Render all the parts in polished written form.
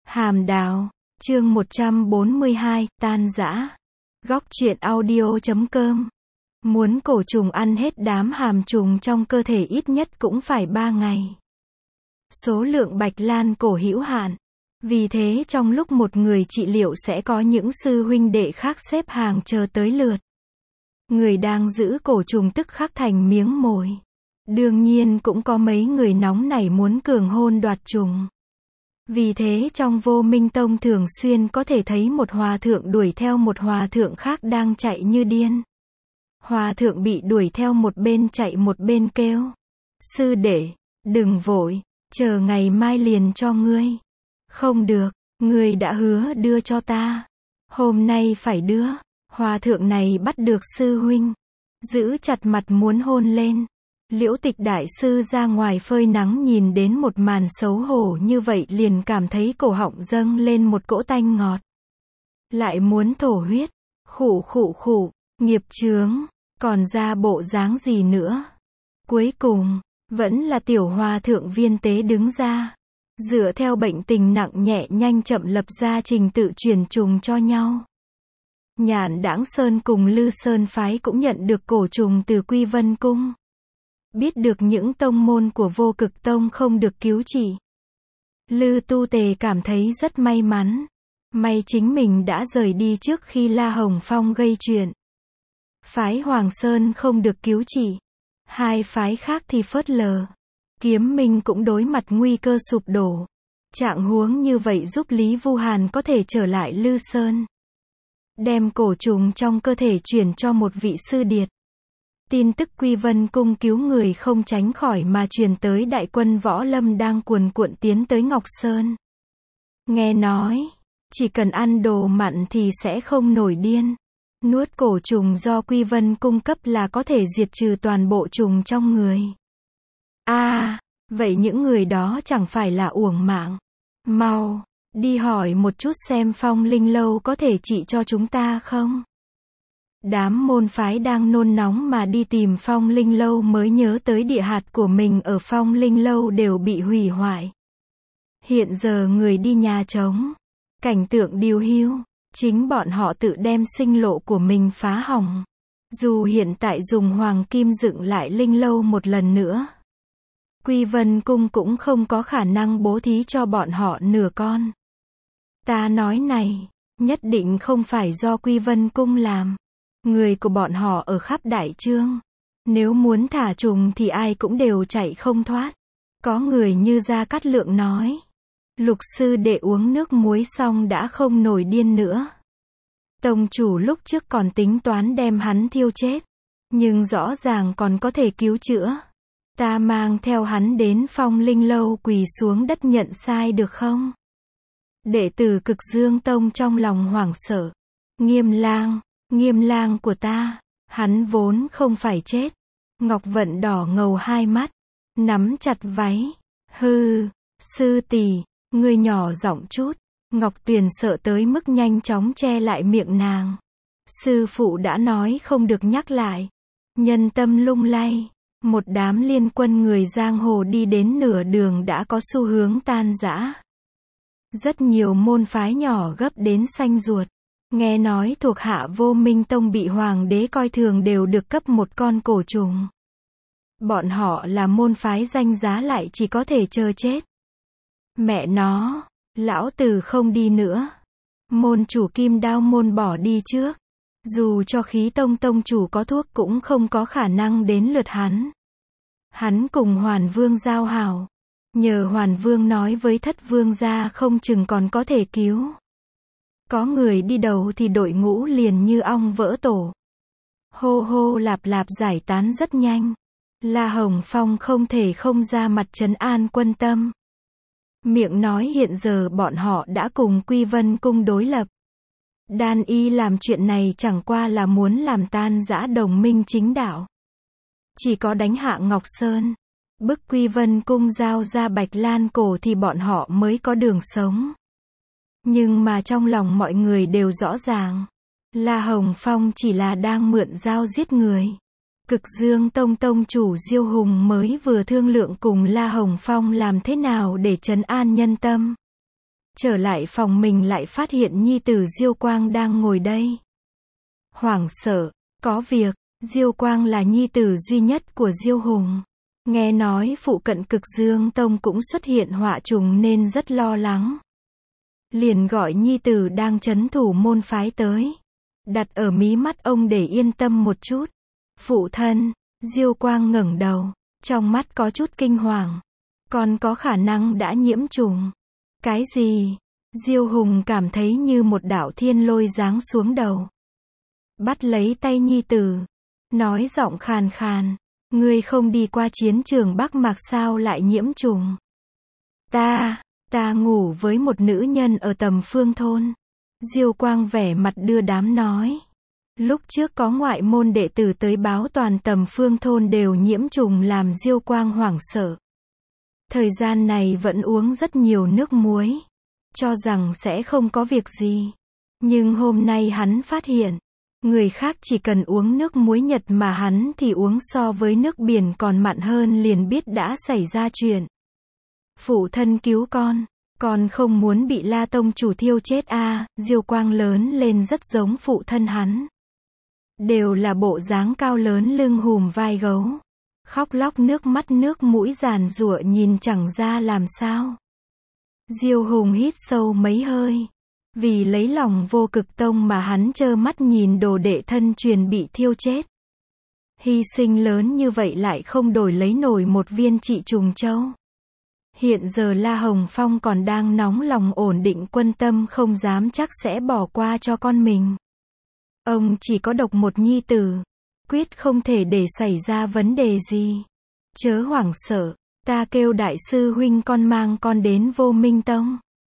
Hàm Đào, chương 142, tan rã. Góc truyện audio.com. Muốn cổ trùng ăn hết đám hàm trùng trong cơ thể ít nhất cũng phải 3 ngày. Số lượng bạch lan cổ hữu hạn. Vì thế trong lúc một người trị liệu sẽ có những sư huynh đệ khác xếp hàng chờ tới lượt. Người đang giữ cổ trùng tức khắc thành miếng mồi. Đương nhiên cũng có mấy người nóng nảy muốn cường hôn đoạt trùng. Vì thế trong Vô Minh Tông thường xuyên có thể thấy một hòa thượng đuổi theo một hòa thượng khác đang chạy như điên. Hòa thượng bị đuổi theo một bên chạy một bên kêu: "Sư đệ, đừng vội, chờ ngày mai liền cho ngươi." "Không được, ngươi đã hứa đưa cho ta. Hôm nay phải đưa." Hòa thượng này bắt được sư huynh, giữ chặt mặt muốn hôn lên. Liễu Tịch đại sư ra ngoài phơi nắng nhìn đến một màn xấu hổ như vậy liền cảm thấy cổ họng dâng lên một cỗ tanh ngọt. Lại muốn thổ huyết. Khụ khụ khụ, nghiệp chướng, còn ra bộ dáng gì nữa. Cuối cùng, vẫn là tiểu hòa thượng Viên Tế đứng ra. Dựa theo bệnh tình nặng nhẹ nhanh chậm lập ra trình tự truyền trùng cho nhau. Nhạn Đãng Sơn cùng Lư Sơn phái cũng nhận được cổ trùng từ Quy Vân Cung. Biết được những tông môn của Vô Cực Tông không được cứu trị. Lư Tu Tề cảm thấy rất may mắn. May chính mình đã rời đi trước khi La Hồng Phong gây chuyện. Phái Hoàng Sơn không được cứu trị. Hai phái khác thì phớt lờ. Kiếm Minh cũng đối mặt nguy cơ sụp đổ. Trạng huống như vậy giúp Lý Vu Hàn có thể trở lại Lư Sơn. Đem cổ trùng trong cơ thể chuyển cho một vị sư điệt. Tin tức Quy Vân Cung cứu người không tránh khỏi mà truyền tới đại quân võ lâm đang cuồn cuộn tiến tới Ngọc Sơn. Nghe nói, chỉ cần ăn đồ mặn thì sẽ không nổi điên. Nuốt cổ trùng do Quy Vân cung cấp là có thể diệt trừ toàn bộ trùng trong người. Vậy những người đó chẳng phải là uổng mạng. Mau, đi hỏi một chút xem Phong Linh Lâu có thể trị cho chúng ta không? Đám môn phái đang nôn nóng mà đi tìm Phong Linh Lâu mới nhớ tới địa hạt của mình ở Phong Linh Lâu đều bị hủy hoại. Hiện giờ người đi nhà trống. Cảnh tượng điều hưu. Chính bọn họ tự đem sinh lộ của mình phá hỏng. Dù hiện tại dùng hoàng kim dựng lại Linh Lâu một lần nữa. Quy Vân Cung cũng không có khả năng bố thí cho bọn họ nửa con. Ta nói này, nhất định không phải do Quy Vân Cung làm. Người của bọn họ ở khắp Đại Trương. Nếu muốn thả trùng thì ai cũng đều chạy không thoát. Có người như Gia Cát Lượng nói. Lục sư đệ uống nước muối xong đã không nổi điên nữa. Tông chủ lúc trước còn tính toán đem hắn thiêu chết. Nhưng rõ ràng còn có thể cứu chữa. Ta mang theo hắn đến Phong Linh Lâu quỳ xuống đất nhận sai được không? Đệ tử Cực Dương Tông trong lòng hoảng sợ. Nghiêm lang của ta, hắn vốn không phải chết. Ngọc Vận đỏ ngầu hai mắt, nắm chặt váy. Hư, sư tỷ, ngươi nhỏ giọng chút. Ngọc Tuyền sợ tới mức nhanh chóng che lại miệng nàng. Sư phụ đã nói không được nhắc lại. Nhân tâm lung lay. Một đám liên quân người giang hồ đi đến nửa đường đã có xu hướng tan rã. Rất nhiều môn phái nhỏ gấp đến xanh ruột. Nghe nói thuộc hạ Vô Minh Tông bị hoàng đế coi thường đều được cấp một con cổ trùng. Bọn họ là môn phái danh giá lại chỉ có thể chờ chết. Mẹ nó, lão tử không đi nữa. Môn chủ Kim Đao môn bỏ đi trước. Dù cho Khí Tông tông chủ có thuốc cũng không có khả năng đến lượt hắn. Hắn cùng Hoàn Vương giao hảo. Nhờ Hoàn Vương nói với Thất Vương gia không chừng còn có thể cứu. Có người đi đầu thì đội ngũ liền như ong vỡ tổ. Hô hô lạp lạp giải tán rất nhanh. La Hồng Phong không thể không ra mặt trấn an quân tâm. Miệng nói hiện giờ bọn họ đã cùng Quy Vân Cung đối lập. Đan y làm chuyện này chẳng qua là muốn làm tan rã đồng minh chính đạo. Chỉ có đánh hạ Ngọc Sơn, bức Quy Vân Cung giao ra Bạch Lan cổ thì bọn họ mới có đường sống. Nhưng mà trong lòng mọi người đều rõ ràng. La Hồng Phong chỉ là đang mượn dao giết người. Cực Dương Tông tông chủ Diêu Hùng mới vừa thương lượng cùng La Hồng Phong làm thế nào để trấn an nhân tâm. Trở lại phòng mình lại phát hiện nhi tử Diêu Quang đang ngồi đây. Hoảng sợ, có việc, Diêu Quang là nhi tử duy nhất của Diêu Hùng. Nghe nói phụ cận Cực Dương Tông cũng xuất hiện họa trùng nên rất lo lắng. Liền gọi nhi tử đang trấn thủ môn phái tới. Đặt ở mí mắt ông để yên tâm một chút. Phụ thân, Diêu Quang ngẩng đầu, trong mắt có chút kinh hoàng. Con có khả năng đã nhiễm trùng. Cái gì? Diêu Hùng cảm thấy như một đạo thiên lôi giáng xuống đầu. Bắt lấy tay nhi tử, nói giọng khàn khàn, ngươi không đi qua chiến trường Bắc Mạc sao lại nhiễm trùng? Ta ngủ với một nữ nhân ở Tầm Phương thôn. Diêu Quang vẻ mặt đưa đám nói. Lúc trước có ngoại môn đệ tử tới báo toàn Tầm Phương thôn đều nhiễm trùng làm Diêu Quang hoảng sợ. Thời gian này vẫn uống rất nhiều nước muối, cho rằng sẽ không có việc gì. Nhưng hôm nay hắn phát hiện, người khác chỉ cần uống nước muối Nhật mà hắn thì uống so với nước biển còn mặn hơn liền biết đã xảy ra chuyện. Phụ thân cứu con không muốn bị La tông chủ thiêu chết a. Diêu Quang lớn lên rất giống phụ thân hắn. Đều là bộ dáng cao lớn lưng hùm vai gấu. Khóc lóc nước mắt nước mũi giàn giụa nhìn chẳng ra làm sao. Diêu Hùng hít sâu mấy hơi. Vì lấy lòng Vô Cực Tông mà hắn trơ mắt nhìn đồ đệ thân truyền bị thiêu chết. Hy sinh lớn như vậy lại không đổi lấy nổi một viên trị trùng châu. Hiện giờ La Hồng Phong còn đang nóng lòng ổn định quân tâm không dám chắc sẽ bỏ qua cho con mình. Ông chỉ có độc một nhi tử. Quyết không thể để xảy ra vấn đề gì. Chớ hoảng sợ, ta kêu đại sư huynh con mang con đến Vô Minh Tông.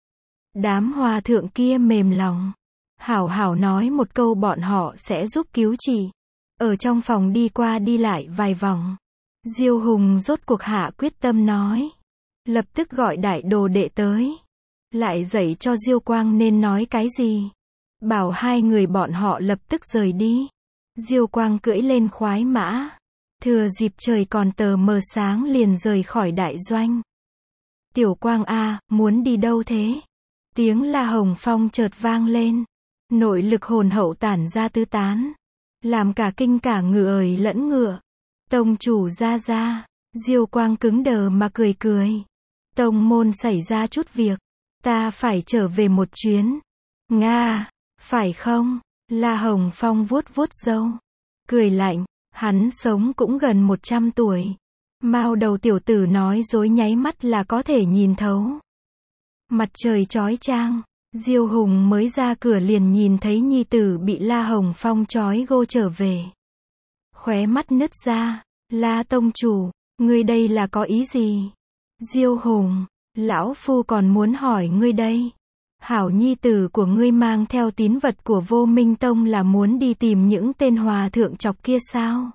Đám hòa thượng kia mềm lòng. Hảo hảo nói một câu bọn họ sẽ giúp cứu trị. Ở trong phòng đi qua đi lại vài vòng. Diêu Hùng rốt cuộc hạ quyết tâm nói. Lập tức gọi đại đồ đệ tới. Lại dạy cho Diêu Quang nên nói cái gì. Bảo hai người bọn họ lập tức rời đi. Diêu Quang cưỡi lên khoái mã. Thừa dịp trời còn tờ mờ sáng liền rời khỏi đại doanh. Tiểu Quang a, muốn đi đâu thế? Tiếng La Hồng Phong chợt vang lên. Nội lực hồn hậu tản ra tứ tán. Làm cả kinh cả người lẫn ngựa. Tông chủ ra. Diêu Quang cứng đờ mà cười. Tông môn xảy ra chút việc. Ta phải trở về một chuyến. Nga, phải không? La Hồng Phong vuốt râu. Cười lạnh, hắn sống cũng gần 100 tuổi. Mao đầu tiểu tử nói dối nháy mắt là có thể nhìn thấu. Mặt trời chói chang, Diêu Hùng mới ra cửa liền nhìn thấy nhi tử bị La Hồng Phong trói gô trở về. Khóe mắt nứt ra, La tông chủ, ngươi đây là có ý gì? Diêu Hùng, lão phu còn muốn hỏi ngươi đây. Hảo nhi tử của ngươi mang theo tín vật của Vô Minh Tông là muốn đi tìm những tên hòa thượng chọc kia sao?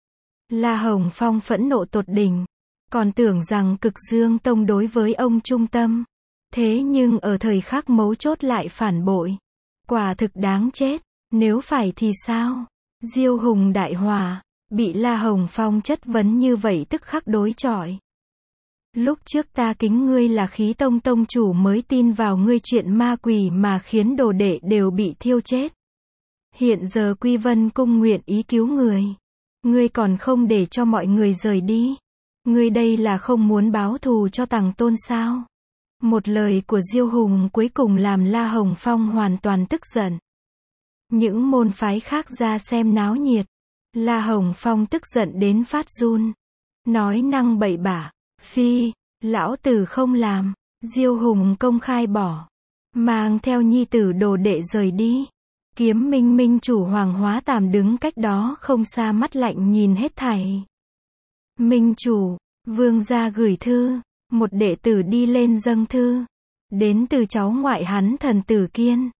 La Hồng Phong phẫn nộ tột đỉnh. Còn tưởng rằng Cực Dương Tông đối với ông trung tâm. Thế nhưng ở thời khắc mấu chốt lại phản bội. Quả thực đáng chết. Nếu phải thì sao? Diêu Hùng đại hòa. Bị La Hồng Phong chất vấn như vậy tức khắc đối chọi. Lúc trước ta kính ngươi là Khí Tông tông chủ mới tin vào ngươi chuyện ma quỷ mà khiến đồ đệ đều bị thiêu chết. Hiện giờ Quy Vân Cung nguyện ý cứu người. Ngươi còn không để cho mọi người rời đi. Ngươi đây là không muốn báo thù cho Tằng Tôn sao? Một lời của Diêu Hùng cuối cùng làm La Hồng Phong hoàn toàn tức giận. Những môn phái khác ra xem náo nhiệt. La Hồng Phong tức giận đến phát run. Nói năng bậy bạ. Phi, lão tử không làm. Diêu Hùng công khai bỏ. Mang theo nhi tử đồ đệ rời đi. Kiếm Minh Minh chủ Hoàng Hóa Tàm đứng cách đó không xa mắt lạnh nhìn hết thảy. Minh chủ, vương gia gửi thư. Một đệ tử đi lên dâng thư. Đến từ cháu ngoại hắn Thần Tử Kiên.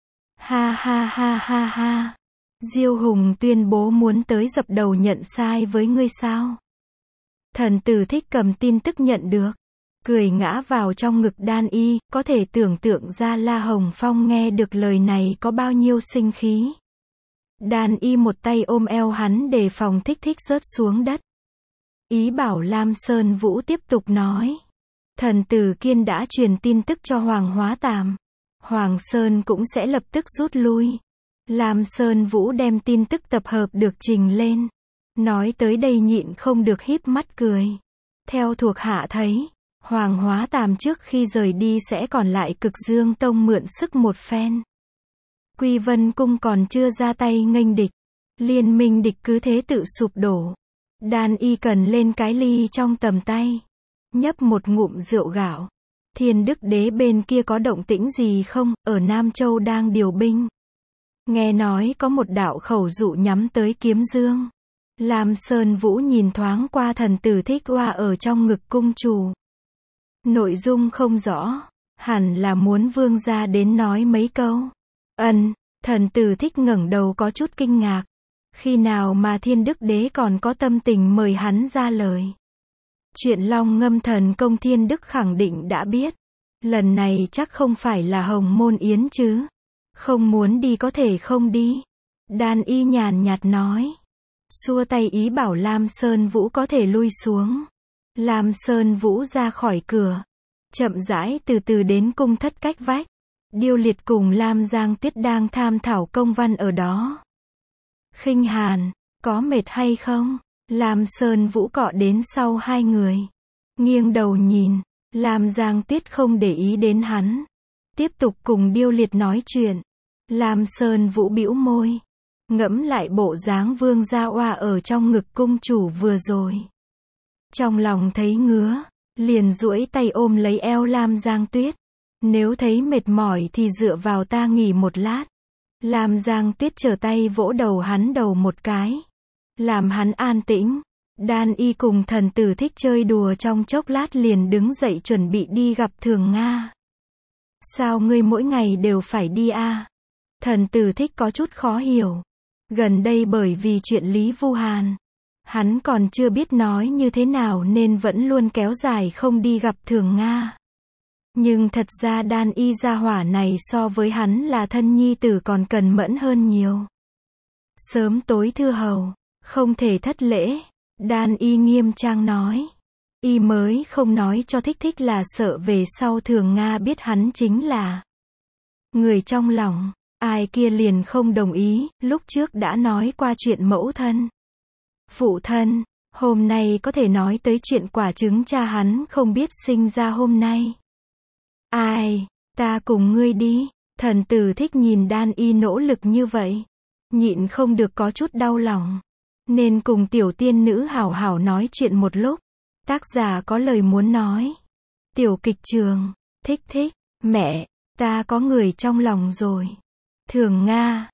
Ha. Diêu Hùng tuyên bố muốn tới dập đầu nhận sai với ngươi sao? Thần tử Thích cầm tin tức nhận được. Cười ngã vào trong ngực Đan Y, có thể tưởng tượng ra La Hồng Phong nghe được lời này có bao nhiêu sinh khí. Đan Y một tay ôm eo hắn để phòng Thích rớt xuống đất. Ý bảo Lam Sơn Vũ tiếp tục nói. Thần Tử Kiên đã truyền tin tức cho Hoàng Hóa Tàm. Hoàng Sơn cũng sẽ lập tức rút lui. Lam Sơn Vũ đem tin tức tập hợp được trình lên. Nói tới đây nhịn không được híp mắt cười. Theo thuộc hạ thấy, Hoàng Hóa Tàm trước khi rời đi sẽ còn lại Cực Dương Tông mượn sức một phen. Quy Vân Cung còn chưa ra tay nghênh địch. Liên minh địch cứ thế tự sụp đổ. Đan Y cần lên cái ly trong tầm tay. Nhấp một ngụm rượu gạo. Thiên Đức Đế bên kia có động tĩnh gì không? Ở Nam Châu đang điều binh. Nghe nói có một đạo khẩu dụ nhắm tới Kiếm Dương. Lam Sơn Vũ nhìn thoáng qua thần tử Thích Oa ở trong ngực cung chủ. Nội dung không rõ, hẳn là muốn vương gia đến nói mấy câu. Thần tử Thích ngẩng đầu có chút kinh ngạc. Khi nào mà Thiên Đức Đế còn có tâm tình mời hắn ra lời. Chuyện Long Ngâm Thần Công Thiên Đức khẳng định đã biết. Lần này chắc không phải là Hồng Môn Yến chứ. Không muốn đi có thể không đi. Đan Y nhàn nhạt nói. Xua tay ý bảo Lam Sơn Vũ có thể lui xuống. Lam Sơn Vũ ra khỏi cửa. Chậm rãi từ từ đến cung thất cách vách. Điêu Liệt cùng Lam Giang Tuyết đang tham thảo công văn ở đó. Khinh Hàn, có mệt hay không? Lam Sơn Vũ cọ đến sau hai người. Nghiêng đầu nhìn. Lam Giang Tuyết không để ý đến hắn. Tiếp tục cùng Điêu Liệt nói chuyện. Lam Sơn Vũ bĩu môi. Ngẫm lại bộ dáng vương gia oa ở trong ngực cung chủ vừa rồi. Trong lòng thấy ngứa. Liền duỗi tay ôm lấy eo Lam Giang Tuyết. Nếu thấy mệt mỏi thì dựa vào ta nghỉ một lát. Lam Giang Tuyết trở tay vỗ đầu hắn đầu một cái. Làm hắn an tĩnh. Đan Y cùng thần tử Thích chơi đùa trong chốc lát liền đứng dậy chuẩn bị đi gặp Thường Nga. Sao ngươi mỗi ngày đều phải đi a? Thần tử Thích có chút khó hiểu. Gần đây bởi vì chuyện Lý Vu Hàn. Hắn còn chưa biết nói như thế nào nên vẫn luôn kéo dài không đi gặp Thường Nga. Nhưng thật ra Đan Y gia hỏa này so với hắn là thân nhi tử còn cần mẫn hơn nhiều. Sớm tối thưa hầu, không thể thất lễ. Đan Y nghiêm trang nói. Y mới không nói cho Thích Thích là sợ về sau Thường Nga biết hắn chính là người trong lòng. Ai kia liền không đồng ý, lúc trước đã nói qua chuyện mẫu thân. Phụ thân, hôm nay có thể nói tới chuyện quả trứng cha hắn không biết sinh ra hôm nay. Ai, ta cùng ngươi đi. Thần tử Thích nhìn Đan Y nỗ lực như vậy. Nhịn không được có chút đau lòng. Nên cùng tiểu tiên nữ hảo hảo nói chuyện một lúc. Tác giả có lời muốn nói. Tiểu kịch trường, Thích Thích, mẹ, ta có người trong lòng rồi. Thường Nga,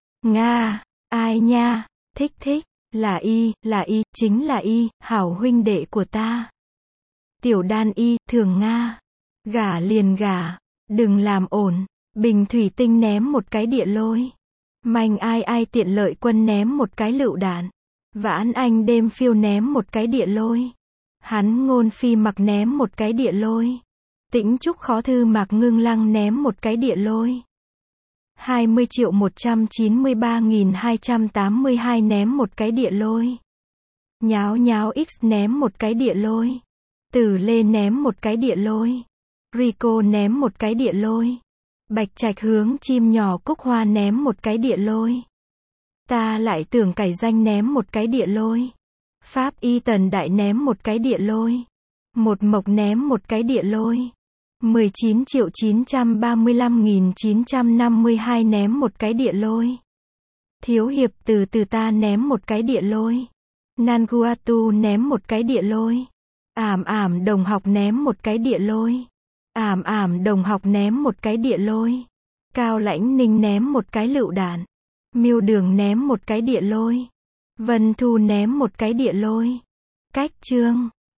ai nha, Thích Thích, là Y, chính là Y, hảo huynh đệ của ta. Tiểu Đan Y, Thường Nga, gả liền gả, đừng làm ổn. Bình thủy tinh ném một cái địa lôi. Manh ai tiện lợi quân ném một cái lựu đạn. Vãn Anh đêm phiêu ném một cái địa lôi. Hắn Ngôn Phi Mặc ném một cái địa lôi. Tĩnh Trúc Khó Thư Mạc Ngưng Lăng ném một cái địa lôi. 20.193.282 ném một cái địa lôi. Nháo nháo X ném một cái địa lôi. Tử Lê ném một cái địa lôi. Rico ném một cái địa lôi. Bạch Trạch Hướng Chim Nhỏ Cúc Hoa ném một cái địa lôi. Ta lại tưởng Cải Danh ném một cái địa lôi. Pháp Y Tần Đại ném một cái địa lôi. Một Mộc ném một cái địa lôi. 19.935.952 ném một cái địa lôi. Thiếu hiệp từ từ ta ném một cái địa lôi. Nanguatu ném một cái địa lôi. Ảm Đồng Học ném một cái địa lôi. Ảm Đồng Học ném một cái địa lôi. Cao Lãnh Ninh ném một cái lựu đạn. Miêu Đường ném một cái địa lôi. Vân Thu ném một cái địa lôi. Cách Trương